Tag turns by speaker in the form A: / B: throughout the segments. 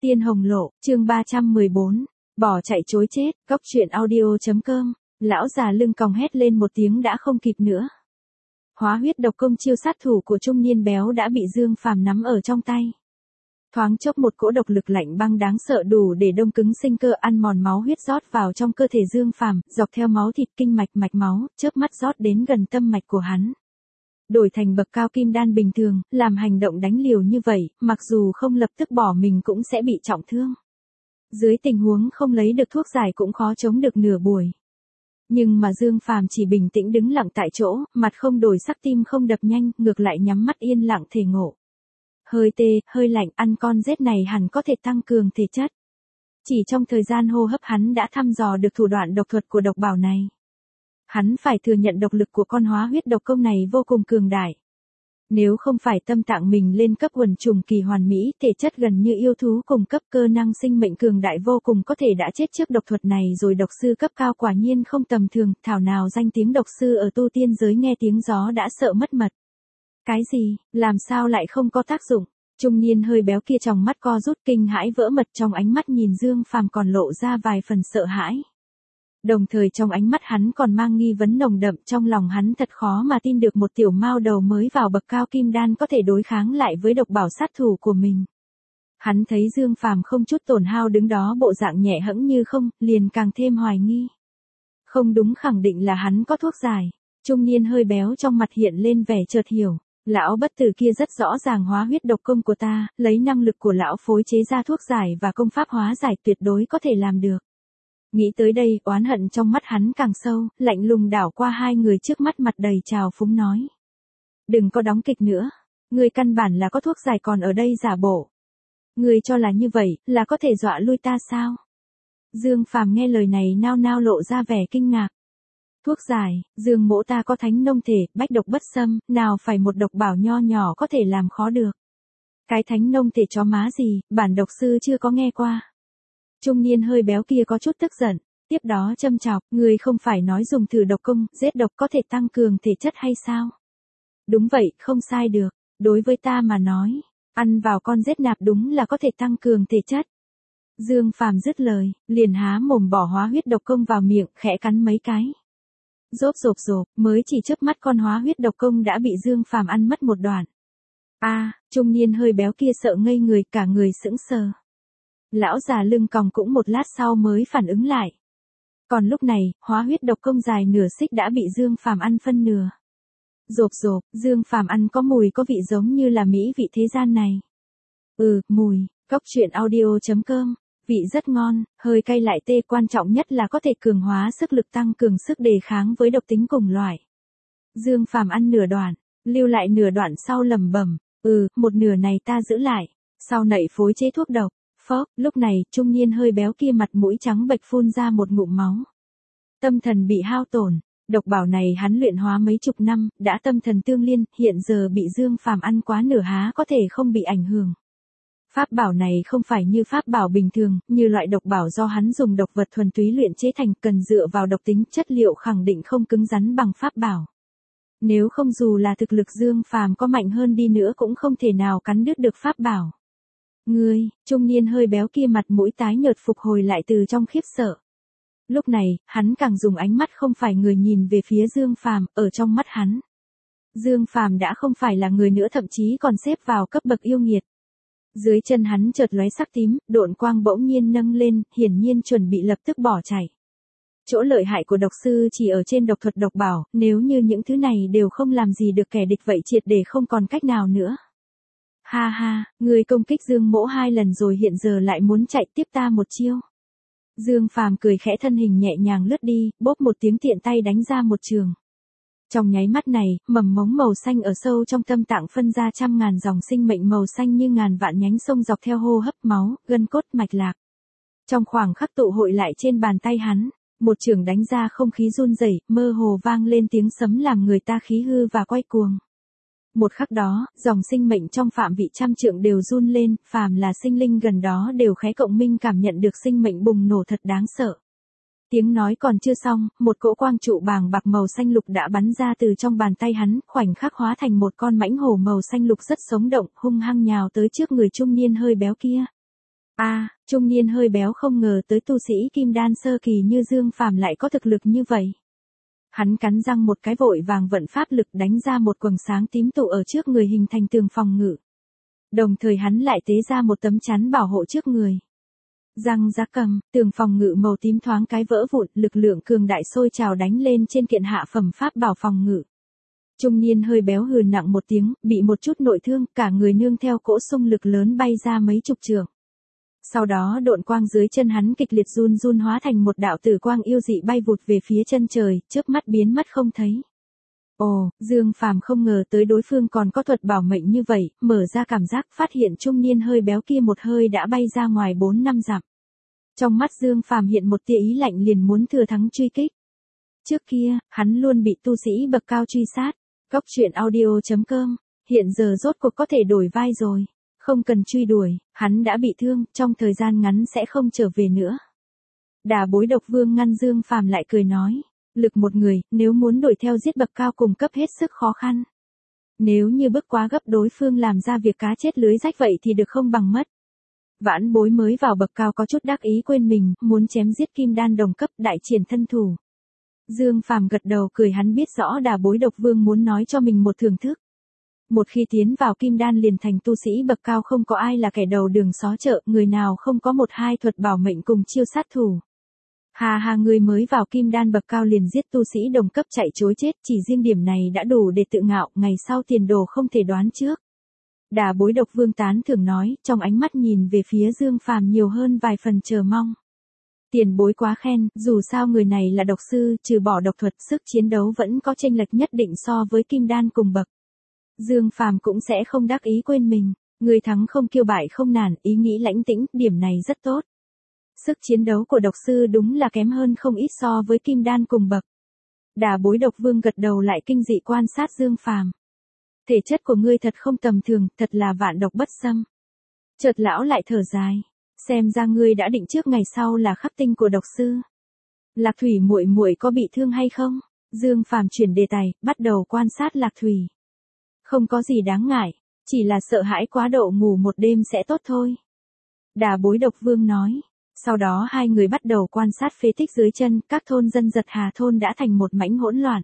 A: Tiên Hồng Lộ, chương 314. Bỏ chạy chối chết, góc truyện audio.com. Lão già lưng còng hét lên một tiếng đã không kịp nữa. Hóa huyết độc công chiêu sát thủ của trung niên béo đã bị Dương Phàm nắm ở trong tay. Thoáng chốc một cỗ độc lực lạnh băng đáng sợ đủ để đông cứng sinh cơ, ăn mòn máu huyết rót vào trong cơ thể Dương Phàm, dọc theo máu thịt kinh mạch mạch máu, chớp mắt rót đến gần tâm mạch của hắn. Đổi thành bậc cao kim đan bình thường, làm hành động đánh liều như vậy, mặc dù không lập tức bỏ mình cũng sẽ bị trọng thương. Dưới tình huống không lấy được thuốc giải cũng khó chống được nửa buổi. Nhưng mà Dương Phàm chỉ bình tĩnh đứng lặng tại chỗ, mặt không đổi sắc, tim không đập nhanh, ngược lại nhắm mắt yên lặng thể ngộ. Hơi tê, hơi lạnh, ăn con rết này hẳn có thể tăng cường thể chất. Chỉ trong thời gian hô hấp hắn đã thăm dò được thủ đoạn độc thuật của độc bảo này. Hắn phải thừa nhận độc lực của con hóa huyết độc công này vô cùng cường đại. Nếu không phải tâm tạng mình lên cấp quần trùng kỳ hoàn mỹ, thể chất gần như yêu thú cùng cấp, cơ năng sinh mệnh cường đại vô cùng, có thể đã chết trước độc thuật này rồi. Độc sư cấp cao quả nhiên không tầm thường, thảo nào danh tiếng độc sư ở tu tiên giới nghe tiếng gió đã sợ mất mật. Cái gì, làm sao lại không có tác dụng? Trung niên hơi béo kia trong mắt co rút, kinh hãi vỡ mật, trong ánh mắt nhìn Dương Phàm còn lộ ra vài phần sợ hãi. Đồng thời trong ánh mắt hắn còn mang nghi vấn nồng đậm, trong lòng hắn thật khó mà tin được một tiểu mao đầu mới vào bậc cao kim đan có thể đối kháng lại với độc bảo sát thủ của mình. Hắn thấy Dương Phàm không chút tổn hao đứng đó bộ dạng nhẹ hẫng như không, liền càng thêm hoài nghi. Không đúng, khẳng định là hắn có thuốc giải. Trung niên hơi béo trong mặt hiện lên vẻ chợt hiểu. Lão bất tử kia rất rõ ràng hóa huyết độc công của ta, lấy năng lực của lão phối chế ra thuốc giải và công pháp hóa giải tuyệt đối có thể làm được. Nghĩ tới đây, oán hận trong mắt hắn càng sâu, lạnh lùng đảo qua hai người trước mắt, mặt đầy trào phúng nói. Đừng có đóng kịch nữa, ngươi căn bản là có thuốc giải còn ở đây giả bộ. Ngươi cho là như vậy, là có thể dọa lui ta sao? Dương Phàm nghe lời này nao nao lộ ra vẻ kinh ngạc. Thuốc giải, Dương mỗ ta có thánh nông thể, bách độc bất xâm, nào phải một độc bảo nho nhỏ có thể làm khó được. Cái thánh nông thể chó má gì, bản độc sư chưa có nghe qua. Trung niên hơi béo kia có chút tức giận, tiếp đó châm chọc, người không phải nói dùng thử độc công, giết độc có thể tăng cường thể chất hay sao? Đúng vậy, không sai được, đối với ta mà nói, ăn vào con rết nạp đúng là có thể tăng cường thể chất. Dương Phàm dứt lời, liền há mồm bỏ hóa huyết độc công vào miệng, khẽ cắn mấy cái. Rốp rộp rộp, mới chỉ chớp mắt con hóa huyết độc công đã bị Dương Phàm ăn mất một đoạn. Trung niên hơi béo kia sợ ngây người, cả người sững sờ. Lão già lưng còng cũng một lát sau mới phản ứng lại. Còn lúc này, hóa huyết độc công dài nửa xích đã bị Dương Phàm ăn phân nửa. Rộp rộp, Dương Phàm ăn có mùi có vị giống như là mỹ vị thế gian này. Mùi, góc truyện audio.com. Vị rất ngon, hơi cay lại tê, quan trọng nhất là có thể cường hóa sức lực, tăng cường sức đề kháng với độc tính cùng loại. Dương Phàm ăn nửa đoạn, lưu lại nửa đoạn sau lẩm bẩm, một nửa này ta giữ lại, sau nậy phối chế thuốc độc. Phốc, lúc này, trung niên hơi béo kia mặt mũi trắng bệch phun ra một ngụm máu. Tâm thần bị hao tổn, độc bảo này hắn luyện hóa mấy chục năm, đã tâm thần tương liên, hiện giờ bị Dương Phàm ăn quá nửa há có thể không bị ảnh hưởng. Pháp bảo này không phải như pháp bảo bình thường, như loại độc bảo do hắn dùng độc vật thuần túy luyện chế thành, cần dựa vào độc tính, chất liệu khẳng định không cứng rắn bằng pháp bảo. Nếu không dù là thực lực Dương Phàm có mạnh hơn đi nữa cũng không thể nào cắn đứt được pháp bảo. Ngươi, trung niên hơi béo kia mặt mũi tái nhợt phục hồi lại từ trong khiếp sợ. Lúc này, hắn càng dùng ánh mắt không phải người nhìn về phía Dương Phàm, ở trong mắt hắn. Dương Phàm đã không phải là người nữa, thậm chí còn xếp vào cấp bậc yêu nghiệt. Dưới chân hắn chợt lóe sắc tím, độn quang bỗng nhiên nâng lên, hiển nhiên chuẩn bị lập tức bỏ chạy. Chỗ lợi hại của độc sư chỉ ở trên độc thuật độc bảo, nếu như những thứ này đều không làm gì được kẻ địch vậy triệt để không còn cách nào nữa. Ha ha, người công kích Dương mỗ 2 lần rồi hiện giờ lại muốn chạy tiếp ta một chiêu. Dương Phàm cười khẽ, thân hình nhẹ nhàng lướt đi, bốp một tiếng tiện tay đánh ra một trường. Trong nháy mắt này, mầm mống màu xanh ở sâu trong tâm tạng phân ra trăm ngàn dòng sinh mệnh màu xanh như ngàn vạn nhánh sông dọc theo hô hấp, máu, gân cốt, mạch lạc. Trong khoảng khắc tụ hội lại trên bàn tay hắn, một trường đánh ra không khí run rẩy, mơ hồ vang lên tiếng sấm làm người ta khí hư và quay cuồng. Một khắc đó, dòng sinh mệnh trong phạm vị trăm trượng đều run lên, phàm là sinh linh gần đó đều khẽ cộng minh cảm nhận được sinh mệnh bùng nổ thật đáng sợ. Tiếng nói còn chưa xong, một cỗ quang trụ bàng bạc màu xanh lục đã bắn ra từ trong bàn tay hắn, khoảnh khắc hóa thành một con mãnh hổ màu xanh lục rất sống động, hung hăng nhào tới trước người trung niên hơi béo kia. Trung niên hơi béo không ngờ tới tu sĩ kim đan sơ kỳ như Dương Phàm lại có thực lực như vậy. Hắn cắn răng một cái vội vàng vận pháp lực đánh ra một quầng sáng tím tụ ở trước người hình thành tường phòng ngự. Đồng thời hắn lại tế ra một tấm chắn bảo hộ trước người. Răng rác cầm, tường phòng ngự màu tím thoáng cái vỡ vụn, lực lượng cường đại sôi trào đánh lên trên kiện hạ phẩm pháp bảo phòng ngự. Trung niên hơi béo hừ nặng một tiếng, bị một chút nội thương, cả người nương theo cỗ xung lực lớn bay ra mấy chục trượng. Sau đó độn quang dưới chân hắn kịch liệt run run hóa thành một đạo tử quang yêu dị bay vụt về phía chân trời, chớp mắt biến mất không thấy. Ồ, Dương Phàm không ngờ tới đối phương còn có thuật bảo mệnh như vậy, mở ra cảm giác phát hiện trung niên hơi béo kia một hơi đã bay ra ngoài 4-5 dặm. Trong mắt Dương Phàm hiện một tia ý lạnh liền muốn thừa thắng truy kích. Trước kia, hắn luôn bị tu sĩ bậc cao truy sát. Cóc truyện audio.com, hiện giờ rốt cuộc có thể đổi vai rồi. Không cần truy đuổi, hắn đã bị thương, trong thời gian ngắn sẽ không trở về nữa. Đả Bối Độc Vương ngăn Dương Phàm lại cười nói. Lực một người, nếu muốn đuổi theo giết bậc cao cùng cấp hết sức khó khăn. Nếu như bức quá gấp đối phương làm ra việc cá chết lưới rách vậy thì được không bằng mất. Vãn Bối mới vào bậc cao có chút đắc ý quên mình, muốn chém giết kim đan đồng cấp đại triển thân thủ. Dương Phàm gật đầu cười, hắn biết rõ Đả Bối Độc Vương muốn nói cho mình một thưởng thức. Một khi tiến vào kim đan liền thành tu sĩ bậc cao không có ai là kẻ đầu đường xó chợ, người nào không có một hai thuật bảo mệnh cùng chiêu sát thủ. Hà người mới vào kim đan bậc cao liền giết tu sĩ đồng cấp chạy chối chết, chỉ riêng điểm này đã đủ để tự ngạo, ngày sau tiền đồ không thể đoán trước. Đả Bối Độc Vương tán thưởng nói, trong ánh mắt nhìn về phía Dương Phàm nhiều hơn vài phần chờ mong. Tiền bối quá khen, dù sao người này là độc sư, trừ bỏ độc thuật, sức chiến đấu vẫn có chênh lệch nhất định so với kim đan cùng bậc. Dương Phàm cũng sẽ không đắc ý quên mình, người thắng không kiêu bại không nản, ý nghĩ lãnh tĩnh, điểm này rất tốt. Sức chiến đấu của độc sư đúng là kém hơn không ít so với kim đan cùng bậc. Đả Bối Độc Vương gật đầu lại kinh dị quan sát Dương Phàm. Thể chất của ngươi thật không tầm thường, thật là vạn độc bất xâm. Chợt lão lại thở dài, xem ra ngươi đã định trước ngày sau là khắc tinh của độc sư. Lạc Thủy muội muội có bị thương hay không? Dương Phàm chuyển đề tài, bắt đầu quan sát Lạc Thủy. Không có gì đáng ngại, chỉ là sợ hãi quá độ ngủ một đêm sẽ tốt thôi. Đả Bối Độc Vương nói. Sau đó hai người bắt đầu quan sát phế tích dưới chân, các thôn dân Giật Hà thôn đã thành một mảnh hỗn loạn.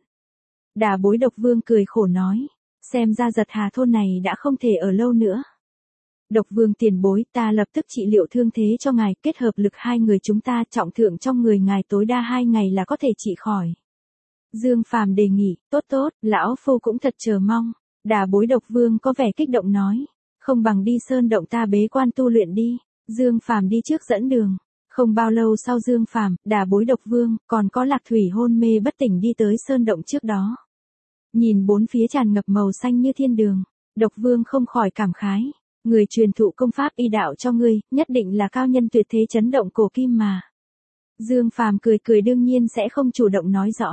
A: Đả Bối Độc Vương cười khổ nói, xem ra Giật Hà thôn này đã không thể ở lâu nữa. Độc Vương tiền bối, ta lập tức trị liệu thương thế cho ngài, kết hợp lực hai người chúng ta, trọng thượng trong người ngài tối đa 2 ngày là có thể trị khỏi. Dương Phàm đề nghị, tốt, lão phu cũng thật chờ mong. Đả Bối Độc Vương có vẻ kích động nói, không bằng đi sơn động ta bế quan tu luyện đi. Dương Phàm đi trước dẫn đường. Không bao lâu sau Dương Phàm, Đả Bối Độc Vương, còn có Lạc Thủy hôn mê bất tỉnh đi tới sơn động trước đó. Nhìn bốn phía tràn ngập màu xanh như thiên đường, Độc Vương không khỏi cảm khái. Người truyền thụ công pháp y đạo cho ngươi, nhất định là cao nhân tuyệt thế chấn động cổ kim mà. Dương Phàm cười đương nhiên sẽ không chủ động nói rõ.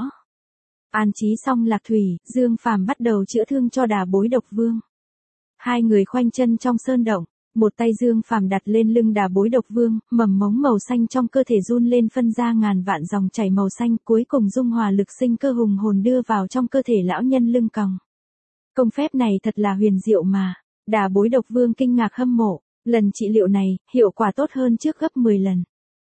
A: An trí xong Lạc Thủy, Dương Phàm bắt đầu chữa thương cho Đả Bối Độc Vương. Hai người khoanh chân trong sơn động. Một tay Dương Phàm đặt lên lưng Đả Bối Độc Vương, mầm mống màu xanh trong cơ thể run lên phân ra ngàn vạn dòng chảy màu xanh, cuối cùng dung hòa lực sinh cơ hùng hồn đưa vào trong cơ thể lão nhân lưng còng. Công phép này thật là huyền diệu mà. Đả Bối Độc Vương kinh ngạc hâm mộ, lần trị liệu này, hiệu quả tốt hơn trước gấp 10 lần.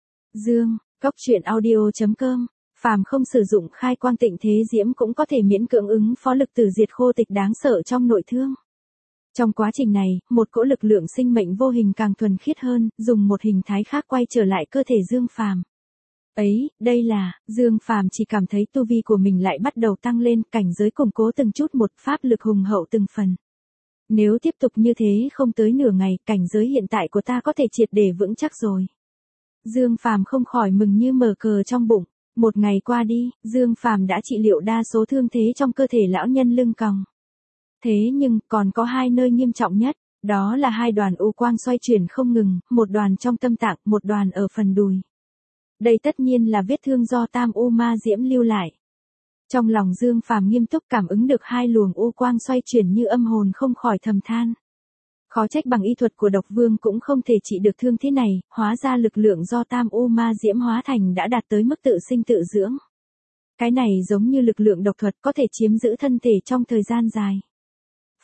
A: Cóc truyện audio.com, phàm không sử dụng khai quang tịnh thế diễm cũng có thể miễn cưỡng ứng phó lực tử diệt khô tịch đáng sợ trong nội thương. Trong quá trình này, một cỗ lực lượng sinh mệnh vô hình càng thuần khiết hơn, dùng một hình thái khác quay trở lại cơ thể Dương Phàm. Đây là, Dương Phàm chỉ cảm thấy tu vi của mình lại bắt đầu tăng lên, cảnh giới củng cố từng chút một, pháp lực hùng hậu từng phần. Nếu tiếp tục như thế không tới nửa ngày, cảnh giới hiện tại của ta có thể triệt để vững chắc rồi. Dương Phàm không khỏi mừng như mở cờ trong bụng. Một ngày qua đi, Dương Phàm đã trị liệu đa số thương thế trong cơ thể lão nhân lưng còng. Thế nhưng, còn có 2 nơi nghiêm trọng nhất, đó là 2 đoàn u quang xoay chuyển không ngừng, một đoàn trong tâm tạng, một đoàn ở phần đùi. Đây tất nhiên là vết thương do tam u ma diễm lưu lại. Trong lòng Dương Phàm nghiêm túc cảm ứng được 2 luồng u quang xoay chuyển như âm hồn không khỏi thầm than. Khó trách bằng y thuật của Độc Vương cũng không thể trị được thương thế này, hóa ra lực lượng do tam u ma diễm hóa thành đã đạt tới mức tự sinh tự dưỡng. Cái này giống như lực lượng độc thuật có thể chiếm giữ thân thể trong thời gian dài.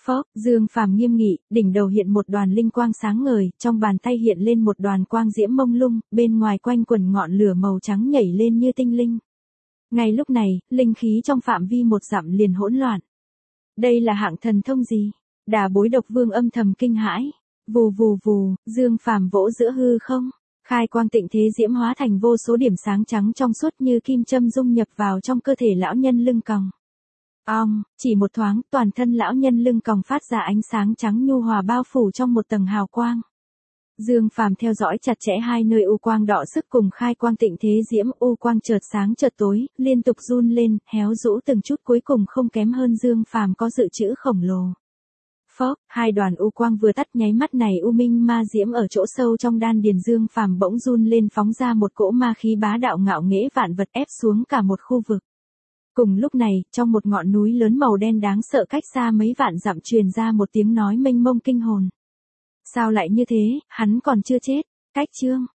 A: Phốc, Dương Phàm nghiêm nghị, đỉnh đầu hiện một đoàn linh quang sáng ngời, trong bàn tay hiện lên một đoàn quang diễm mông lung, bên ngoài quanh quẩn ngọn lửa màu trắng nhảy lên như tinh linh. Ngay lúc này, linh khí trong phạm vi 1 dặm liền hỗn loạn. Đây là hạng thần thông gì? Đả Bối Độc Vương âm thầm kinh hãi. Vù vù vù, Dương Phàm vỗ giữa hư không, khai quang tịnh thế diễm hóa thành vô số điểm sáng trắng trong suốt như kim châm dung nhập vào trong cơ thể lão nhân lưng còng. Chỉ một thoáng, toàn thân lão nhân lưng còng phát ra ánh sáng trắng nhu hòa bao phủ trong một tầng hào quang. Dương Phàm theo dõi chặt chẽ hai nơi u quang đọ sức cùng khai quang tịnh thế diễm, u quang chợt sáng chợt tối, liên tục run lên, héo rũ từng chút, cuối cùng không kém hơn Dương Phàm có dự trữ khổng lồ. Phốc, hai đoàn u quang vừa tắt nháy mắt này, u minh ma diễm ở chỗ sâu trong đan điền Dương Phàm bỗng run lên, phóng ra một cỗ ma khí bá đạo ngạo nghễ vạn vật, ép xuống cả một khu vực. Cùng lúc này, trong một ngọn núi lớn màu đen đáng sợ cách xa mấy vạn dặm truyền ra một tiếng nói mênh mông kinh hồn. Sao lại như thế, hắn còn chưa chết. Cách chương